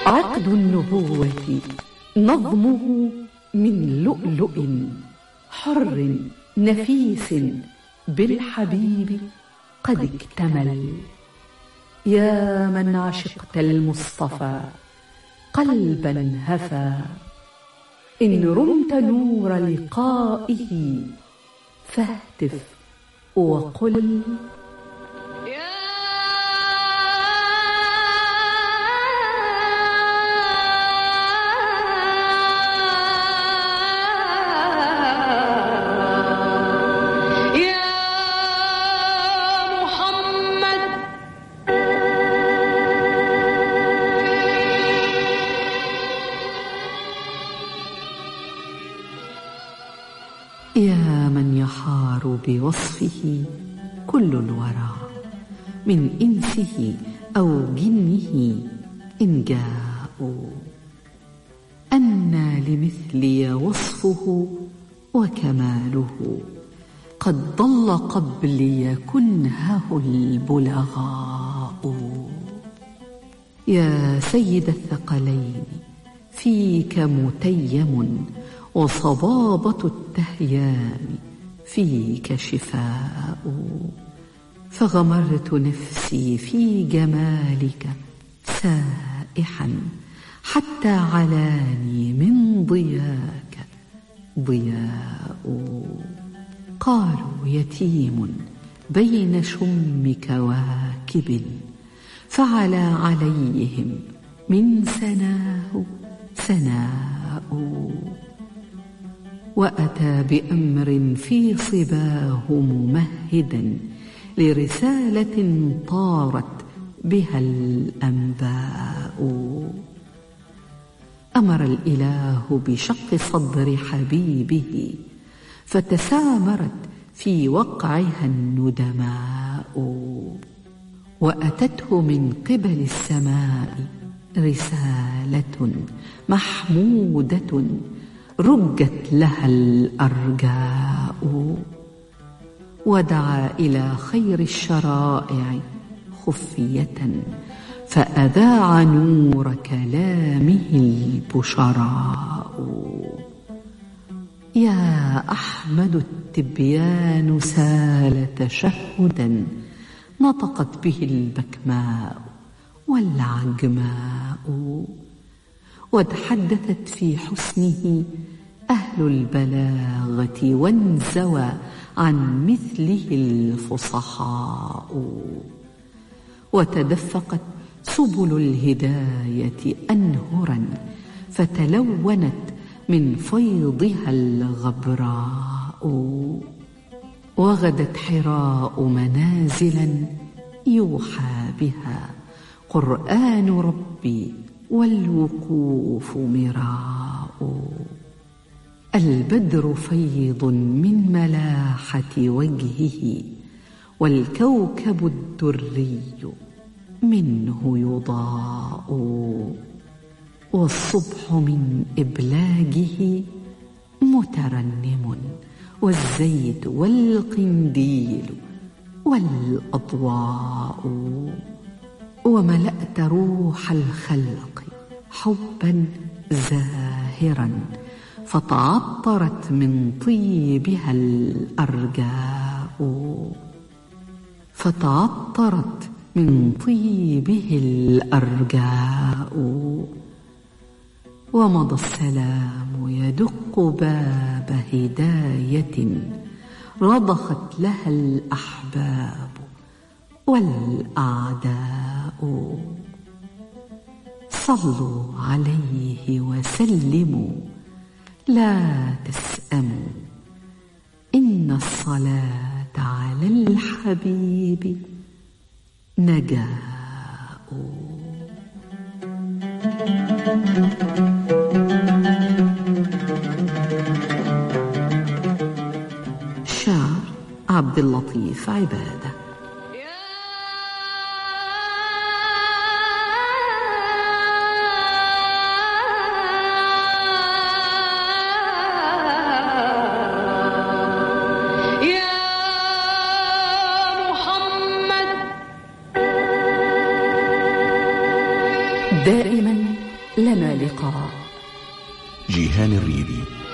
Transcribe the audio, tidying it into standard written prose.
عقد النبوة نظمه من لؤلؤ حر نفيس بالحبيب قد اكتمل. يا من عشقت المصطفى قلبا هفى، إن رمت نور لقائه فاهتف وقل يا من يحار بوصفه كل الورى من إنسه أو جنه إن جاءوا. أنى لمثلي وصفه وكماله، قد ضل قبلي كنهه البلغاء. يا سيد الثقلين فيك متيم، وصبابة التهيام فيك شفاء. فغمرت نفسي في جمالك سائحا، حتى علاني من ضياك ضياء. قالوا يتيم بين شم كواكب، فعلى عليهم من سناه سناء. وأتى بأمر في صباه ممهدا لرسالة طارت بها الأنباء. أمر الإله بشق صدر حبيبه، فتسامرت في وقعها الندماء. وأتته من قبل السماء رسالة محمودة، رجت لها الأرجاء. ودعا إلى خير الشرائع خفية، فأذاع نور كلامه البشراء. يا أحمد التبيان سال تشهدا، نطقت به البكماء والعجماء. وتحدثت في حسنه أهل البلاغة، وانزوى عن مثله الفصحاء. وتدفقت سبل الهداية أنهرا، فتلونت من فيضها الغبراء. وغدت حراء منازلا يوحى بها قرآن ربي، والوقوف مراء. البدر فيض من ملاحة وجهه، والكوكب الدري منه يضاء. والصبح من إبلاجه مترنم، والزيت والقنديل والأضواء. وملأت روح الخلق حبا زاهرا، فتعطرت من طيبها الأرجاء. فتعطرت من طيبه الأرجاء. ومضى السلام يدق باب هداية، رضخت لها الأحباب والأعداء. صلوا عليه وسلموا لا تسأموا، إن الصلاة على الحبيب نجاء. شعر عبد اللطيف عبادة. دائما لنا لقاء. جيهان الريبي.